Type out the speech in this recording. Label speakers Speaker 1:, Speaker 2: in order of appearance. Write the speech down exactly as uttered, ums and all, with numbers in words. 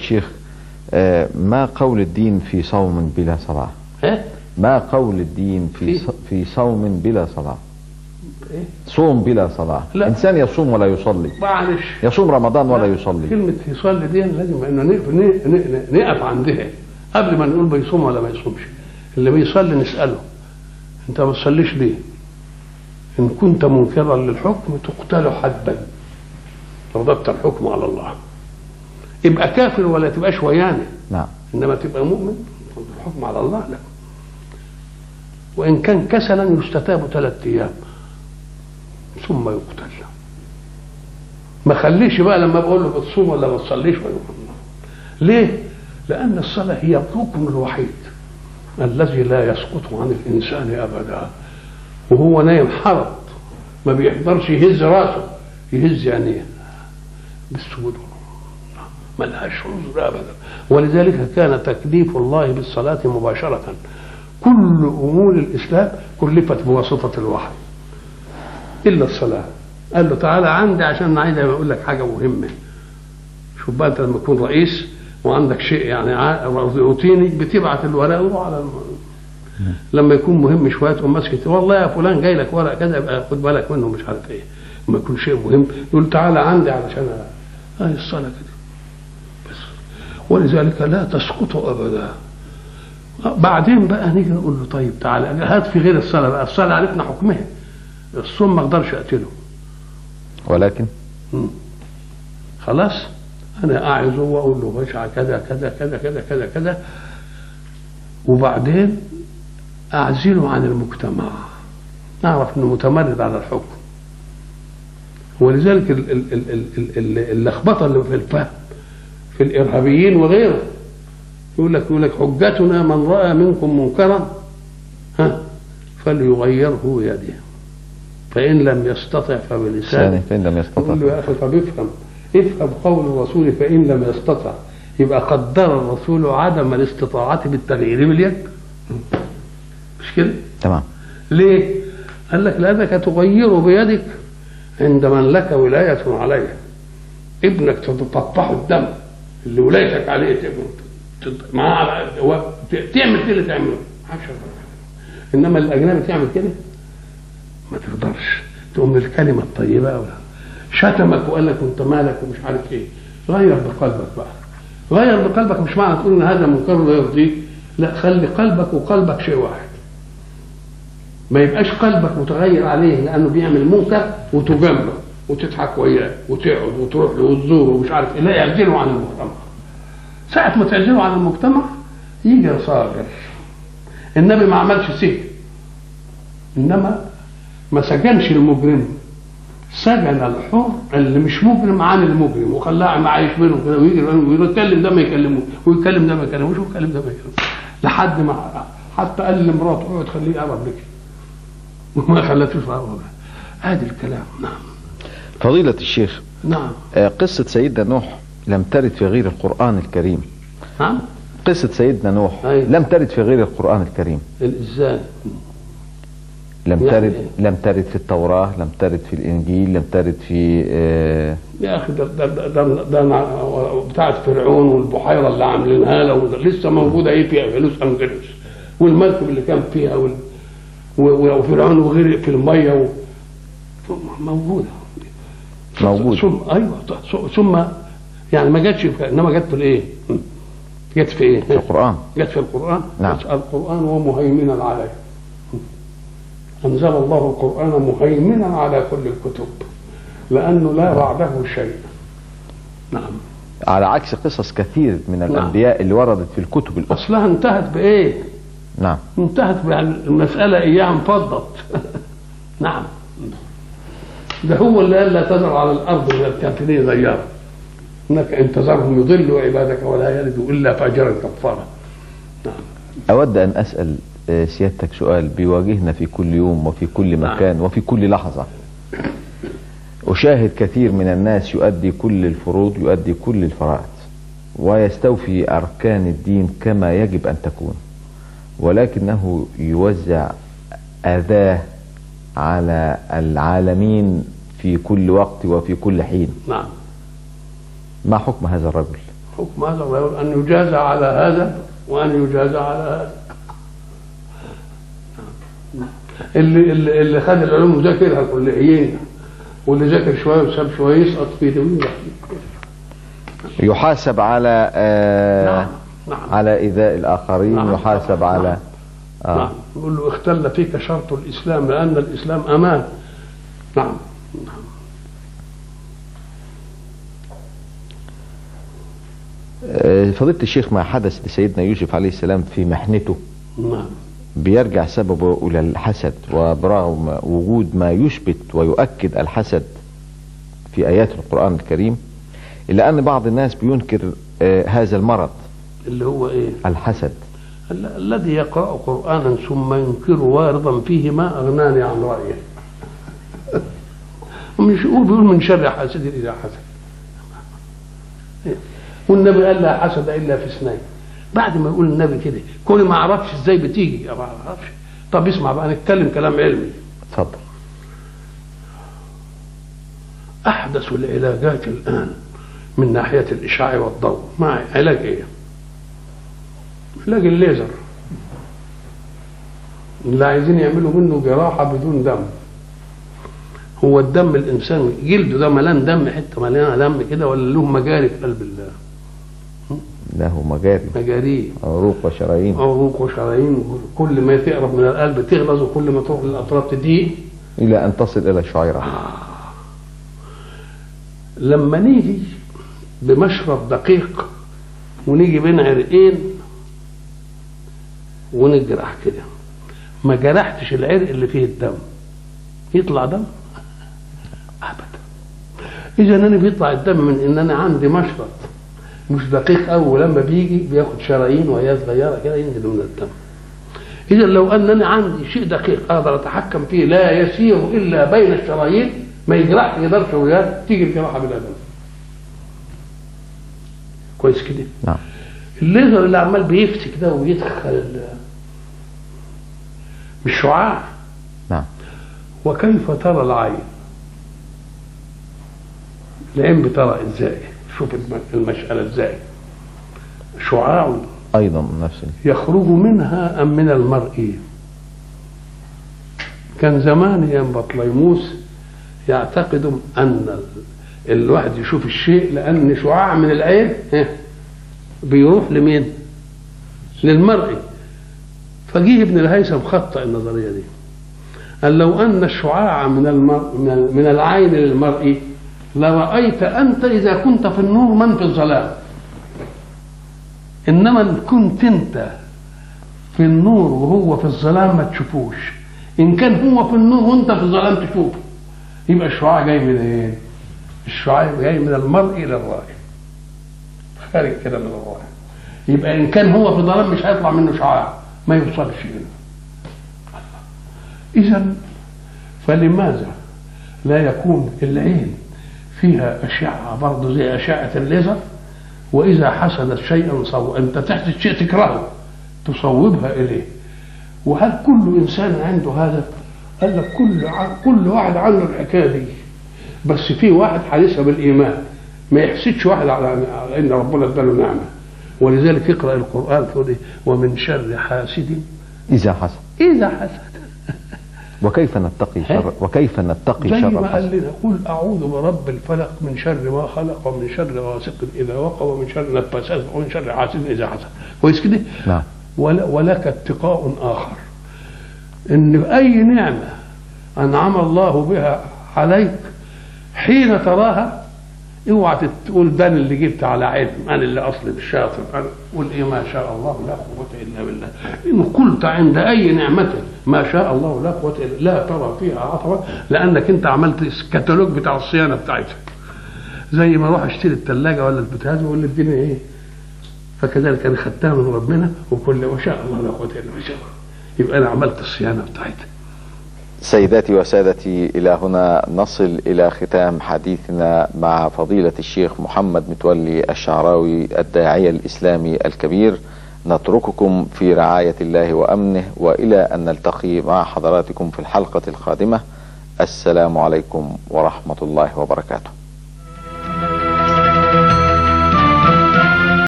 Speaker 1: الشيخ، ما قول الدين في صوم بلا صلاة؟
Speaker 2: ايه؟
Speaker 1: ما قول الدين في في صوم بلا صلاة؟
Speaker 2: ايه؟
Speaker 1: صوم بلا صلاة.
Speaker 2: لا.
Speaker 1: انسان يصوم ولا يصلي،
Speaker 2: معلش،
Speaker 1: يصوم رمضان ولا يصلي.
Speaker 2: كلمة يصلي دي لازم انه نقف عندها قبل ما نقول بيصوم ولا ما يصومش. اللي بيصلي نسأله انت ما بتصليش ليه؟ ان كنت منكرا للحكم تقتل حدا، رددت الحكم على الله. يبقى كافر ولا تبقاش ويانا.
Speaker 1: نعم.
Speaker 2: انما تبقى مؤمن الحكم على الله لا. وان كان كسلا يستتاب ثلاث ايام ثم يقتل. ما خليش بقى لما بقول له بتصوم ولا ما تصليش ولا ليه؟ لان الصلاه هي الركن الوحيد الذي لا يسقط عن الانسان ابدا، وهو نايم حرط ما بيقدرش يهز راسه، يهز عينيه بالسجود، ما لهاش عذر ابدا. ولذلك كان تكليف الله بالصلاه مباشره. كل امور الاسلام كلفت بواسطه الوحي الا الصلاه. قال له تعالى عندي عشان عايز اقول لك حاجه مهمه. شوف بقى انت لما تكون رئيس وعندك شيء يعني روتيني بتبعت الورق وروح على الم... لما يكون مهم شويه تقوم ماسك والله يا فلان جاي لك ورق كذا يبقى خد بالك منه مش عارف ايه. لما يكون شيء مهم يقول تعالى عندي علشان هاي الصلاه كده بس. ولذلك لا تسقط ابدا. بعدين بقى نيجي نقول له طيب تعالى هات في غير الصلاه بقى. الصلاه عرفنا حكمها، الصوم ما اقدرش اقتله ولكن مم. خلاص انا اعظه واقول له بشع كذا كذا كذا كذا كذا كذا، وبعدين اعزله عن المجتمع، نعرف انه متمرد على الحكم. ولذلك اللخبطه اللي في الفهم في الارهابيين وغيره يقول لك يقول لك حجتنا من راى منكم منكرا ها فليغيره بيده فان لم يستطع فبلسانه
Speaker 1: فإن لم يستطع.
Speaker 2: يقول له يا اخي طب افهم افهم قول الرسول فان لم يستطع، يبقى قدر الرسول عدم الاستطاعه بالتغيير باليد. مش كده؟
Speaker 1: تمام.
Speaker 2: ليه؟ قال لك لانك تغيره بيدك عند من لك ولايه عليه. ابنك تقطعه الدم اللي ولايتك عليه معاه تعمل كده تعمله انما الاجنبي تعمل كده ما تقدرش. تقوم الكلمه الطيبه ولا شتمك وقال لك انت مالك ومش عارف ايه، غير بقلبك بقى. غير بقلبك مش معنى تقول ان هذا منكر لا يرضيك، لا، خلي قلبك وقلبك شيء واحد. ما يبقاش قلبك متغير عليه لانه بيعمل منكر وتجامله وتضحك وياه وتقعد وتروح له وتزوره ومش عارف ايه، لا، يعزله عن المجتمع. ساعة ما تعزله عن المجتمع يجي صابر. النبي ما عملش سجن، انما ما سجنش المجرم، سجن الحر اللي مش مجرم عن المجرم وخلاه عايش بينهم كده ويجي ويتكلم ده ما يكلموش ويتكلم ده ما يكلموش ويتكلم ده ما يكلموش لحد ما حتى قال لمراته اقعد خليه يقرب لك وما خلتوش يقرب. ادي الكلام. نعم.
Speaker 1: فضيلة الشيخ.
Speaker 2: نعم.
Speaker 1: قصة سيدنا نوح لم ترد في غير القرآن الكريم.
Speaker 2: نعم.
Speaker 1: قصة سيدنا نوح
Speaker 2: أيوة.
Speaker 1: لم ترد في غير القرآن الكريم.
Speaker 2: ازاي؟
Speaker 1: لم
Speaker 2: يعني
Speaker 1: ترد إيه؟ لم ترد في التوراة، لم ترد في الإنجيل، لم ترد في آه
Speaker 2: يا أخي ده ده ده, ده, ده بتاعت فرعون والبحيرة اللي عاملينها له لسه موجودة ايه فيها فلوس أنجلوس والمركب اللي كان فيها وال... وفرعون وغرق في المية و... موجودة
Speaker 1: موجودة
Speaker 2: ثم أيوة ثم يعني ما جاتش إنما جت في الإيه؟ جت في إيه؟
Speaker 1: في القرآن.
Speaker 2: جت في القرآن.
Speaker 1: نعم.
Speaker 2: القرآن ومهيمنا عليه. أنزل الله القرآن مهيمنا على كل الكتب لأنه لا بعده شيء. نعم.
Speaker 1: على عكس قصص كثير من الأنبياء نعم. اللي وردت في الكتب الأخرى.
Speaker 2: أصلها انتهت بإيه؟
Speaker 1: نعم.
Speaker 2: انتهت بالمسألة إياها انفضت. نعم. ده هو اللي قال لا تذر على الأرض من الكافرين ديارا إنك إن تذرهم يضلوا عبادك ولا يلدوا إلا فاجرا كفارا. نعم.
Speaker 1: أود أن أسأل سيادتك سؤال بيواجهنا في كل يوم وفي كل مكان وفي كل لحظة. أشاهد كثير من الناس يؤدي كل الفروض، يؤدي كل الفرائض، ويستوفي أركان الدين كما يجب أن تكون، ولكنه يوزع أذاه على العالمين في كل وقت وفي كل حين.
Speaker 2: نعم.
Speaker 1: ما حكم هذا الرجل؟
Speaker 2: حكم هذا الرجل أن يجازى على هذا وأن يجازى على هذا. اللي اللي, اللي خد العلوم وذاكرها كليين، واللي ذاكر شويه وساب شويه يسقط في دماغه.
Speaker 1: يحاسب على آه
Speaker 2: نعم. نعم.
Speaker 1: على إيذاء الآخرين. نعم. يحاسب نعم. على
Speaker 2: آه. نعم. يقول له اختل فيك شرط الإسلام لأن الإسلام أمان. نعم. نعم.
Speaker 1: آه فضيلة الشيخ، ما حدث لسيدنا يوسف عليه السلام في محنته
Speaker 2: نعم
Speaker 1: بيرجع سببه إلى الحسد، وبرغم وجود ما يثبت ويؤكد الحسد في آيات القرآن الكريم، إلا أن بعض الناس بينكر آه هذا المرض اللي
Speaker 2: هو إيه؟
Speaker 1: الحسد.
Speaker 2: الذي يقرأ قرآنا ثم ينكر وارضا فيه ما أغناني عن رأيه. مش يقول بيقول من شر حاسد إذا حسد. والنبي قال لا حسد إلا في اثنين. بعد ما يقول النبي كده كوني ما اعرفش ازاي بتيجي، ما اعرفش. طب اسمع بقى نتكلم كلام علمي.
Speaker 1: اتفضل.
Speaker 2: احدث العلاجات الان من ناحيه الاشعاع والضوء، ما علاج ايه؟ علاج الليزر. اللي عايزين يعملوا منه جراحه بدون دم. هو الدم الانسان جلده ده ملان دم، حته مليانه دم كده، ولا له مجاري في قلب الله؟
Speaker 1: له مجاري
Speaker 2: مجاري
Speaker 1: عروق وشرايين
Speaker 2: عروق وشرايين كل ما تقرب من القلب تغلظ، وكل ما تروح للاطراف تضيق
Speaker 1: الى ان تصل الى الشعيره.
Speaker 2: آه. لما نيجي بمشرب دقيق ونيجي بين عرقين ونجرح كده، ما جرحتش العرق اللي فيه الدم، يطلع دم ابدا. اذا انا بيطلع الدم من ان انا عندي مشرط مش دقيق قوي، ولما بيجي بياخد شرايين وهي صغيره كده ينزل من الدم. اذا لو انني عندي شيء دقيق اقدر اتحكم فيه لا يسير الا بين الشرايين، ما يجرح يقدرش وياه تيجي الجراحه بلا دم. كويس كده؟
Speaker 1: نعم.
Speaker 2: الليزر اللي عمال بيفتي كده ويدخل بالشعاع.
Speaker 1: نعم.
Speaker 2: وكيف ترى العين؟ العين بترى ازاي؟ شوف المسألة ازاي. شعاع
Speaker 1: ايضا نفس
Speaker 2: يخرج منها ام من المرئي. كان زمان ايام بطليموس يعتقدوا ان الواحد يشوف الشيء لان شعاع من العين بيروح لمين؟ للمرئي. فجيه ابن الهيثم خطأ النظرية دي، قال لو ان الشعاع من المر... من العين للمرئي لرأيت أنت إذا كنت في النور من في الظلام، إنما إن كنت أنت في النور وهو في الظلام ما تشوفوش. إن كان هو في النور وأنت في الظلام تشوفه، يبقى الشعاع جاي من إيه؟ الشعاع جاي من المرء إلى الرائي، خارج كده من الرائي. يبقى إن كان هو في ظلام مش هيطلع منه شعاع، ما يوصلش إليه. إذا فلماذا لا يكون العين فيها أشعة برضه زي أشعة الليزر؟ وإذا حصلت شيئا صو... أنت تحدث شيء تكرهه تصوبها إليه. وهل كل إنسان عنده هذا؟ قال لك كل ع... كل واحد عنده الحكاية دي، بس في واحد حديثها بالإيمان ما يحسدش واحد على إن ربنا اداله نعمة. ولذلك يقرأ القرآن تقول إيه؟ ومن شر حاسد
Speaker 1: إذا حسد.
Speaker 2: إذا حسد.
Speaker 1: وكيف نتقي شر وكيف نتقي شر
Speaker 2: زي ما قال لنا قل اعوذ برب الفلق من شر ما خلق ومن شر غاسق اذا وقب ومن شر النفاثات ومن شر حاسد اذا حسد. كويس كده؟
Speaker 1: نعم.
Speaker 2: ولك اتقاء اخر، ان اي نعمه انعم الله بها عليك حين تراها اوعى تقول ده اللي جبت على علم، انا اللي اصلي بالشاطر، انا قول ايه ما شاء الله لا قوه الا بالله. ان قلت عند اي نعمه ما شاء الله لا قوه الا لا ترى فيها عطبا، لانك انت عملت الكتالوج بتاع الصيانه بتاعتها. زي ما اروح اشتري الثلاجه ولا البوتاجاز ولا الدنيا ايه، فكذلك انا خدتها من ربنا وكل ما شاء الله لا قوه الا بالله، يبقى انا عملت الصيانه بتاعتها.
Speaker 1: سيداتي وسادتي، إلى هنا نصل إلى ختام حديثنا مع فضيلة الشيخ محمد متولي الشعراوي الداعية الإسلامي الكبير. نترككم في رعاية الله وأمنه، وإلى أن نلتقي مع حضراتكم في الحلقة القادمة. السلام عليكم ورحمة الله وبركاته.